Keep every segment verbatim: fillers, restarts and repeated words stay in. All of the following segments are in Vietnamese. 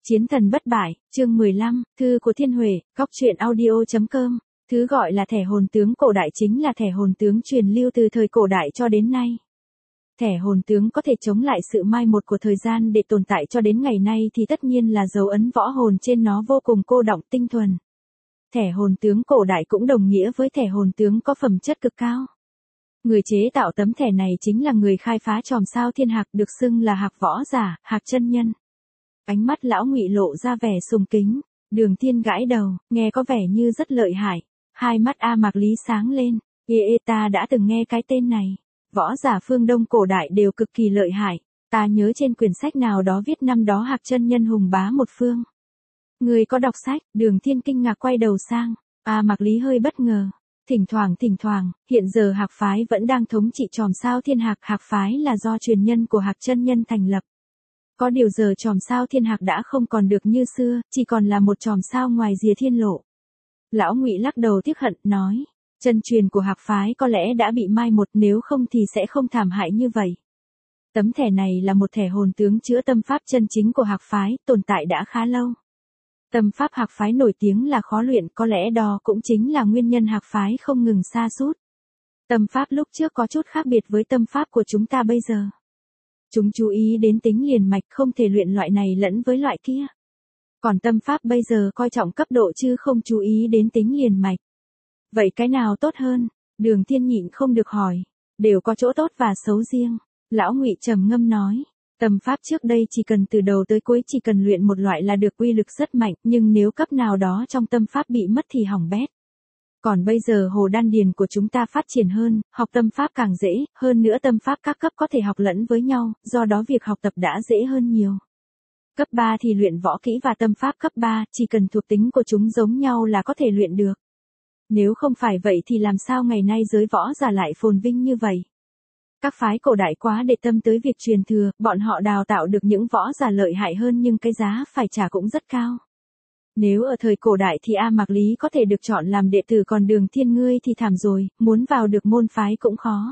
Chiến thần bất bại, chương mười lăm, thư của Thiên Huệ, góc truyện audio chấm com. Thứ gọi là thẻ hồn tướng cổ đại chính là thẻ hồn tướng truyền lưu từ thời cổ đại cho đến nay. Thẻ hồn tướng có thể chống lại sự mai một của thời gian để tồn tại cho đến ngày nay thì tất nhiên là dấu ấn võ hồn trên nó vô cùng cô đọng tinh thuần. Thẻ hồn tướng cổ đại cũng đồng nghĩa với thẻ hồn tướng có phẩm chất cực cao. Người chế tạo tấm thẻ này chính là người khai phá chòm sao thiên hạc, được xưng là hạc võ giả, hạc chân nhân. Ánh mắt lão Ngụy lộ ra vẻ sùng kính, Đường Thiên gãi đầu, nghe có vẻ như rất lợi hại. Hai mắt A Mạc Lý sáng lên, ê ê ta đã từng nghe cái tên này. Võ giả phương Đông cổ đại đều cực kỳ lợi hại, ta nhớ trên quyển sách nào đó viết năm đó hạc chân nhân hùng bá một phương. Người có đọc sách? Đường Thiên kinh ngạc quay đầu sang, A Mạc Lý hơi bất ngờ. Thỉnh thoảng thỉnh thoảng, hiện giờ hạc phái vẫn đang thống trị chòm sao thiên hạc. Hạc phái là do truyền nhân của hạc chân nhân thành lập. Có điều giờ chòm sao thiên hạc đã không còn được như xưa, chỉ còn là một chòm sao ngoài rìa thiên lộ. Lão Ngụy lắc đầu tiếc hận, nói, chân truyền của hạc phái có lẽ đã bị mai một, nếu không thì sẽ không thảm hại như vậy. Tấm thẻ này là một thẻ hồn tướng chữa tâm pháp chân chính của hạc phái, tồn tại đã khá lâu. Tâm pháp hạc phái nổi tiếng là khó luyện, có lẽ đó cũng chính là nguyên nhân hạc phái không ngừng sa sút. Tâm pháp lúc trước có chút khác biệt với tâm pháp của chúng ta bây giờ. Chúng chú ý đến tính liền mạch, không thể luyện loại này lẫn với loại kia. Còn tâm pháp bây giờ coi trọng cấp độ chứ không chú ý đến tính liền mạch. Vậy cái nào tốt hơn? Đường Thiên nhịn không được hỏi. Đều có chỗ tốt và xấu riêng. Lão Ngụy trầm ngâm nói. Tâm pháp trước đây chỉ cần từ đầu tới cuối chỉ cần luyện một loại là được, uy lực rất mạnh, nhưng nếu cấp nào đó trong tâm pháp bị mất thì hỏng bét. Còn bây giờ hồ đan điền của chúng ta phát triển hơn, học tâm pháp càng dễ, hơn nữa tâm pháp các cấp có thể học lẫn với nhau, do đó việc học tập đã dễ hơn nhiều. Cấp ba thì luyện võ kỹ và tâm pháp cấp ba, chỉ cần thuộc tính của chúng giống nhau là có thể luyện được. Nếu không phải vậy thì làm sao ngày nay giới võ giả lại phồn vinh như vậy? Các phái cổ đại quá để tâm tới việc truyền thừa, bọn họ đào tạo được những võ giả lợi hại hơn nhưng cái giá phải trả cũng rất cao. Nếu ở thời cổ đại thì A Mạc Lý có thể được chọn làm đệ tử, còn Đường Thiên ngươi thì thảm rồi, muốn vào được môn phái cũng khó.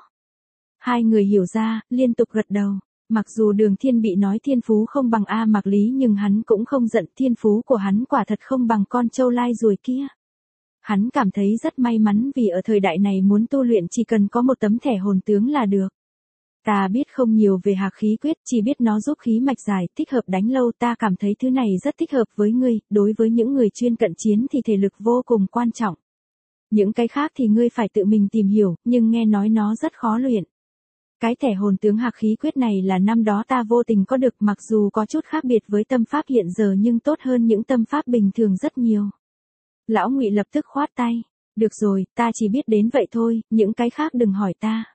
Hai người hiểu ra, liên tục gật đầu. Mặc dù Đường Thiên bị nói thiên phú không bằng A Mạc Lý nhưng hắn cũng không giận, thiên phú của hắn quả thật không bằng con trâu lai ruồi kia. Hắn cảm thấy rất may mắn vì ở thời đại này muốn tu luyện chỉ cần có một tấm thẻ hồn tướng là được. Ta biết không nhiều về hạc khí quyết, chỉ biết nó giúp khí mạch dài, thích hợp đánh lâu, ta cảm thấy thứ này rất thích hợp với ngươi, đối với những người chuyên cận chiến thì thể lực vô cùng quan trọng. Những cái khác thì ngươi phải tự mình tìm hiểu, nhưng nghe nói nó rất khó luyện. Cái thẻ hồn tướng hạc khí quyết này là năm đó ta vô tình có được, mặc dù có chút khác biệt với tâm pháp hiện giờ nhưng tốt hơn những tâm pháp bình thường rất nhiều. Lão Ngụy lập tức khoát tay, được rồi, ta chỉ biết đến vậy thôi, những cái khác đừng hỏi ta.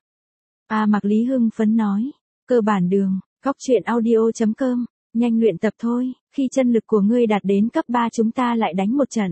A Mạc Lý hưng phấn nói, cơ bản đường, góc truyện audio chấm com, nhanh luyện tập thôi, khi chân lực của ngươi đạt đến cấp ba chúng ta lại đánh một trận.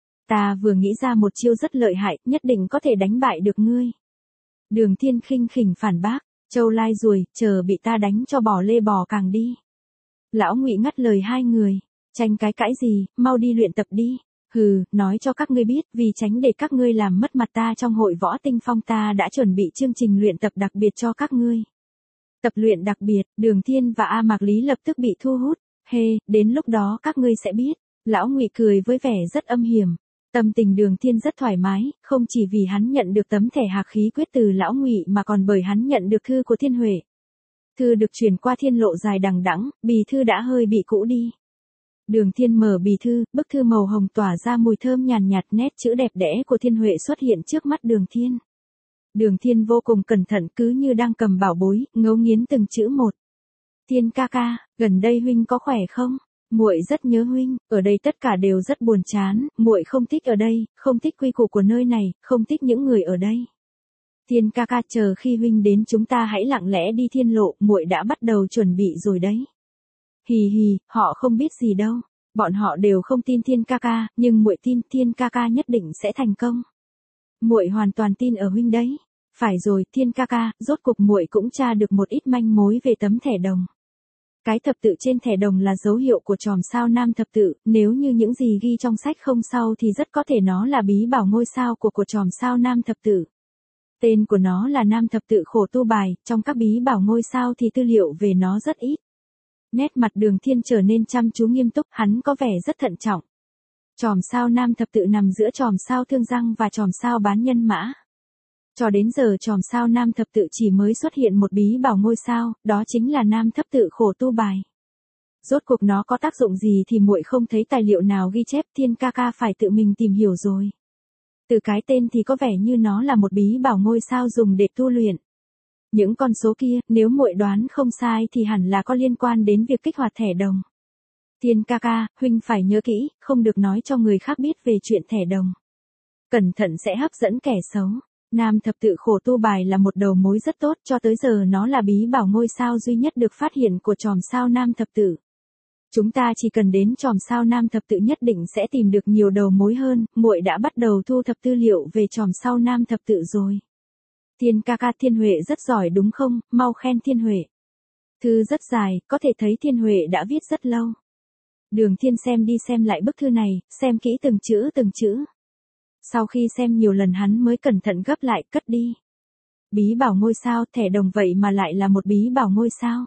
Ta vừa nghĩ ra một chiêu rất lợi hại, nhất định có thể đánh bại được ngươi. Đường Thiên khinh khỉnh phản bác, trâu lai ruồi, chờ bị ta đánh cho bò lê bò càng đi. Lão Ngụy ngắt lời hai người, tranh cái cãi gì, mau đi luyện tập đi. Hừ, nói cho các ngươi biết, vì tránh để các ngươi làm mất mặt ta trong hội võ tinh phong, ta đã chuẩn bị chương trình luyện tập đặc biệt cho các ngươi. Tập luyện đặc biệt, Đường Thiên và A Mạc Lý lập tức bị thu hút. Hê, hey, đến lúc đó các ngươi sẽ biết. Lão Ngụy cười với vẻ rất âm hiểm. Tâm tình Đường Thiên rất thoải mái, không chỉ vì hắn nhận được tấm thẻ hạc khí quyết từ Lão Ngụy mà còn bởi hắn nhận được thư của Thiên Huệ. Thư được chuyển qua thiên lộ dài đằng đẵng, bì thư đã hơi bị cũ đi. Đường Thiên mở bì thư, bức thư màu hồng tỏa ra mùi thơm nhàn nhạt, nét chữ đẹp đẽ của Thiên Huệ xuất hiện trước mắt Đường Thiên. Đường Thiên vô cùng cẩn thận, cứ như đang cầm bảo bối, ngấu nghiến từng chữ một. Thiên ca ca, gần đây huynh có khỏe không? Muội rất nhớ huynh, ở đây tất cả đều rất buồn chán, muội không thích ở đây, không thích quy củ của nơi này, không thích những người ở đây. Thiên ca ca, chờ khi huynh đến chúng ta hãy lặng lẽ đi thiên lộ, muội đã bắt đầu chuẩn bị rồi đấy. Hì hì, họ không biết gì đâu. Bọn họ đều không tin Thiên ca ca, nhưng muội tin Thiên ca ca nhất định sẽ thành công. Muội hoàn toàn tin ở huynh đấy. Phải rồi, Thiên ca ca, rốt cục muội cũng tra được một ít manh mối về tấm thẻ đồng. Cái thập tự trên thẻ đồng là dấu hiệu của chòm sao nam thập tự, nếu như những gì ghi trong sách không sao thì rất có thể nó là bí bảo ngôi sao của của chòm sao nam thập tự. Tên của nó là nam thập tự khổ tu bài, trong các bí bảo ngôi sao thì tư liệu về nó rất ít. Nét mặt Đường Thiên trở nên chăm chú nghiêm túc, hắn có vẻ rất thận trọng. Chòm sao nam thập tự nằm giữa chòm sao thương răng và chòm sao bán nhân mã. Cho đến giờ chòm sao nam thập tự chỉ mới xuất hiện một bí bảo ngôi sao, đó chính là nam thập tự khổ tu bài. Rốt cuộc nó có tác dụng gì thì muội không thấy tài liệu nào ghi chép, Thiên ca ca phải tự mình tìm hiểu rồi. Từ cái tên thì có vẻ như nó là một bí bảo ngôi sao dùng để tu luyện. Những con số kia, nếu muội đoán không sai thì hẳn là có liên quan đến việc kích hoạt thẻ đồng. Thiên ca ca, huynh phải nhớ kỹ, không được nói cho người khác biết về chuyện thẻ đồng. Cẩn thận sẽ hấp dẫn kẻ xấu. Nam thập tự khổ tu bài là một đầu mối rất tốt, cho tới giờ nó là bí bảo ngôi sao duy nhất được phát hiện của chòm sao nam thập tự. Chúng ta chỉ cần đến chòm sao nam thập tự nhất định sẽ tìm được nhiều đầu mối hơn, muội đã bắt đầu thu thập tư liệu về chòm sao nam thập tự rồi. Thiên ca ca, Thiên Huệ rất giỏi đúng không, mau khen Thiên Huệ. Thư rất dài, có thể thấy Thiên Huệ đã viết rất lâu. Đường Thiên xem đi xem lại bức thư này, xem kỹ từng chữ từng chữ. Sau khi xem nhiều lần hắn mới cẩn thận gấp lại, cất đi. Bí bảo ngôi sao, thẻ đồng vậy mà lại là một bí bảo ngôi sao.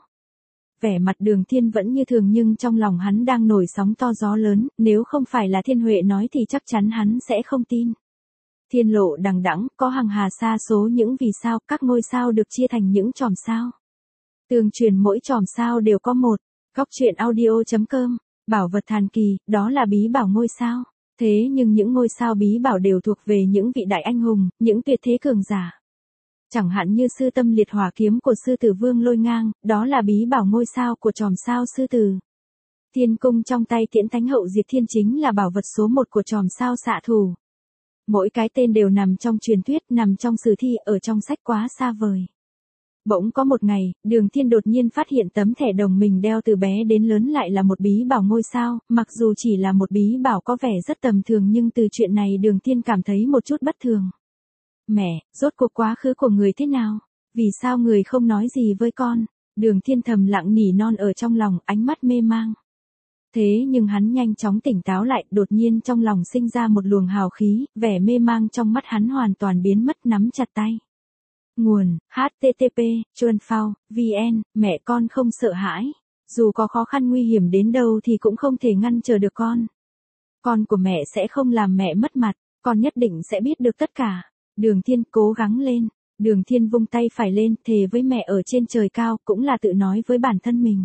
Vẻ mặt Đường Thiên vẫn như thường nhưng trong lòng hắn đang nổi sóng to gió lớn, nếu không phải là Thiên Huệ nói thì chắc chắn hắn sẽ không tin. Thiên lộ đằng đẵng, có hàng hà sa số những vì sao, các ngôi sao được chia thành những chòm sao. Tương truyền mỗi chòm sao đều có một. Góc truyện audio chấm com, bảo vật thần kỳ, đó là bí bảo ngôi sao. Thế nhưng những ngôi sao bí bảo đều thuộc về những vị đại anh hùng, những tuyệt thế cường giả. Chẳng hạn như sư tâm liệt hỏa kiếm của sư tử vương lôi ngang, đó là bí bảo ngôi sao của chòm sao sư tử. Thiên cung trong tay Tiễn Thánh Hậu Diệt Thiên chính là bảo vật số một của chòm sao xạ thủ. Mỗi cái tên đều nằm trong truyền thuyết, nằm trong sử thi, ở trong sách quá xa vời. Bỗng có một ngày, Đường Thiên đột nhiên phát hiện tấm thẻ đồng mình đeo từ bé đến lớn lại là một bí bảo ngôi sao, mặc dù chỉ là một bí bảo có vẻ rất tầm thường nhưng từ chuyện này Đường Thiên cảm thấy một chút bất thường. Mẹ, rốt cuộc quá khứ của người thế nào? Vì sao người không nói gì với con? Đường Thiên thầm lặng nỉ non ở trong lòng, ánh mắt mê mang. Thế nhưng hắn nhanh chóng tỉnh táo lại, đột nhiên trong lòng sinh ra một luồng hào khí, vẻ mê mang trong mắt hắn hoàn toàn biến mất, nắm chặt tay. Nguồn, H T T P, Chuan Phao, V N, mẹ con không sợ hãi. Dù có khó khăn nguy hiểm đến đâu thì cũng không thể ngăn trở được con. Con của mẹ sẽ không làm mẹ mất mặt, con nhất định sẽ biết được tất cả. Đường Thiên cố gắng lên. Đường Thiên vung tay phải lên, thề với mẹ ở trên trời cao, cũng là tự nói với bản thân mình.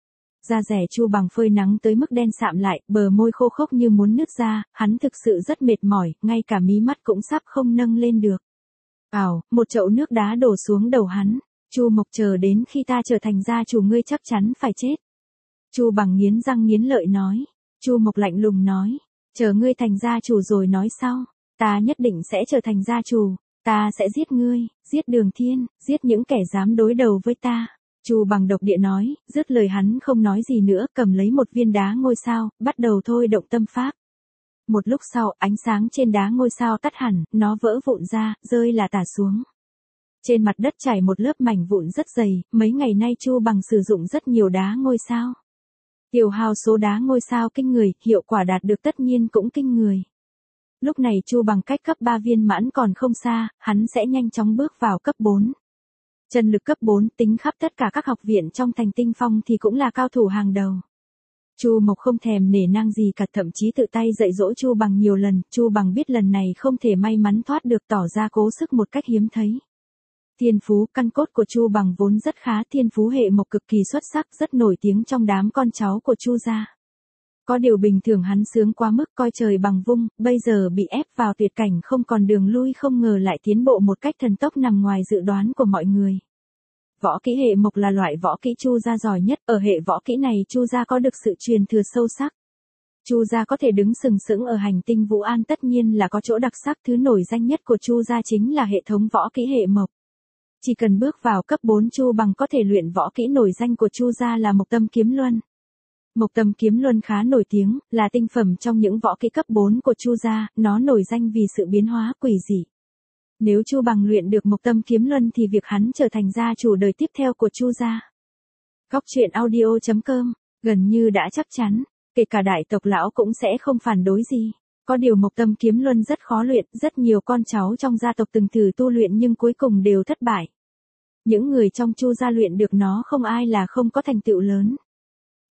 Da rẻ Chu Bằng phơi nắng tới mức đen sạm lại, bờ môi khô khốc như muốn nứt ra, hắn thực sự rất mệt mỏi, ngay cả mí mắt cũng sắp không nâng lên được. Ảo, một chậu nước đá đổ xuống đầu hắn. Chu Mộc, chờ đến khi ta trở thành gia chủ ngươi chắc chắn phải chết. Chu Bằng nghiến răng nghiến lợi nói. Chu Mộc lạnh lùng nói, chờ ngươi thành gia chủ rồi nói sau. Ta nhất định sẽ trở thành gia chủ, ta sẽ giết ngươi, giết Đường Thiên, giết những kẻ dám đối đầu với ta. Chu Bằng độc địa nói, dứt lời hắn không nói gì nữa, cầm lấy một viên đá ngôi sao, bắt đầu thôi động tâm pháp. Một lúc sau, ánh sáng trên đá ngôi sao tắt hẳn, nó vỡ vụn ra, rơi là tả xuống. Trên mặt đất chảy một lớp mảnh vụn rất dày, mấy ngày nay Chu Bằng sử dụng rất nhiều đá ngôi sao. Tiêu hao số đá ngôi sao kinh người, hiệu quả đạt được tất nhiên cũng kinh người. Lúc này Chu Bằng cách cấp ba viên mãn còn không xa, hắn sẽ nhanh chóng bước vào cấp bốn. Chân lực cấp bốn, tính khắp tất cả các học viện trong thành Tinh Phong thì cũng là cao thủ hàng đầu. Chu Mộc không thèm nể nang gì cả, thậm chí tự tay dạy dỗ Chu Bằng nhiều lần, Chu Bằng biết lần này không thể may mắn thoát được, tỏ ra cố sức một cách hiếm thấy. Thiên phú, căn cốt của Chu Bằng vốn rất khá, thiên phú hệ mộc cực kỳ xuất sắc, rất nổi tiếng trong đám con cháu của Chu gia. Có điều bình thường hắn sướng quá mức, coi trời bằng vung, bây giờ bị ép vào tuyệt cảnh không còn đường lui, không ngờ lại tiến bộ một cách thần tốc nằm ngoài dự đoán của mọi người. Võ kỹ hệ mộc là loại võ kỹ Chu gia giỏi nhất, ở hệ võ kỹ này Chu gia có được sự truyền thừa sâu sắc. Chu gia có thể đứng sừng sững ở hành tinh Vũ An tất nhiên là có chỗ đặc sắc, thứ nổi danh nhất của Chu gia chính là hệ thống võ kỹ hệ mộc. Chỉ cần bước vào cấp bốn Chu Bằng có thể luyện võ kỹ nổi danh của Chu gia là Mộc Tâm Kiếm Luân. Mộc Tâm Kiếm Luân khá nổi tiếng, là tinh phẩm trong những võ kỹ cấp bốn của Chu gia, nó nổi danh vì sự biến hóa quỷ dị. Nếu Chu Bằng luyện được Mộc Tâm Kiếm Luân thì việc hắn trở thành gia chủ đời tiếp theo của Chu gia. Góc truyện audio chấm com, gần như đã chắc chắn, kể cả đại tộc lão cũng sẽ không phản đối gì. Có điều Mộc Tâm Kiếm Luân rất khó luyện, rất nhiều con cháu trong gia tộc từng thử tu luyện nhưng cuối cùng đều thất bại. Những người trong Chu gia luyện được nó không ai là không có thành tựu lớn.